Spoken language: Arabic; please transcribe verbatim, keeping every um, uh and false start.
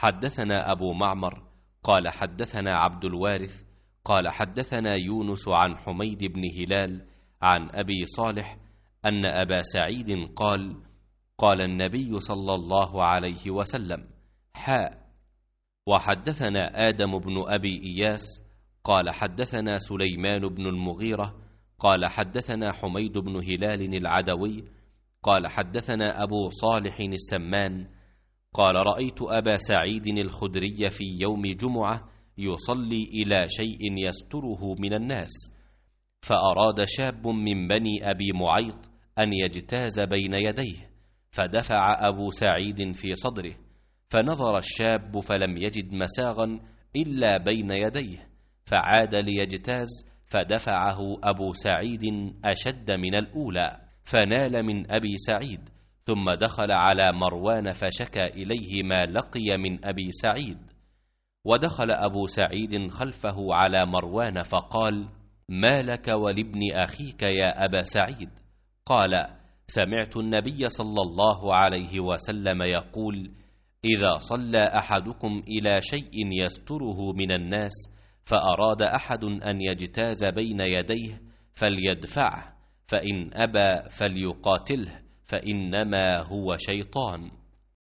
حدثنا أبو معمر قال حدثنا عبد الوارث قال حدثنا يونس عن حميد بن هلال عن أبي صالح أن أبا سعيد قال قال النبي صلى الله عليه وسلم: حاء. وحدثنا آدم بن أبي إياس قال حدثنا سليمان بن المغيرة قال حدثنا حميد بن هلال العدوي قال حدثنا أبو صالح السمان قال رأيت أبا سعيد الخدري في يوم جمعة يصلي إلى شيء يستره من الناس، فأراد شاب من بني أبي معيط أن يجتاز بين يديه، فدفع أبو سعيد في صدره، فنظر الشاب فلم يجد مساغا إلا بين يديه، فعاد ليجتاز، فدفعه أبو سعيد أشد من الأولى، فنال من أبي سعيد، ثم دخل على مروان فشكى إليه ما لقي من أبي سعيد، ودخل أبو سعيد خلفه على مروان فقال: ما لك ولابن أخيك يا أبا سعيد؟ قال: سمعت النبي صلى الله عليه وسلم يقول: إذا صلى أحدكم إلى شيء يستره من الناس فأراد أحد أن يجتاز بين يديه فليدفعه، فإن أبى فليقاتله، فإنما هو شيطان.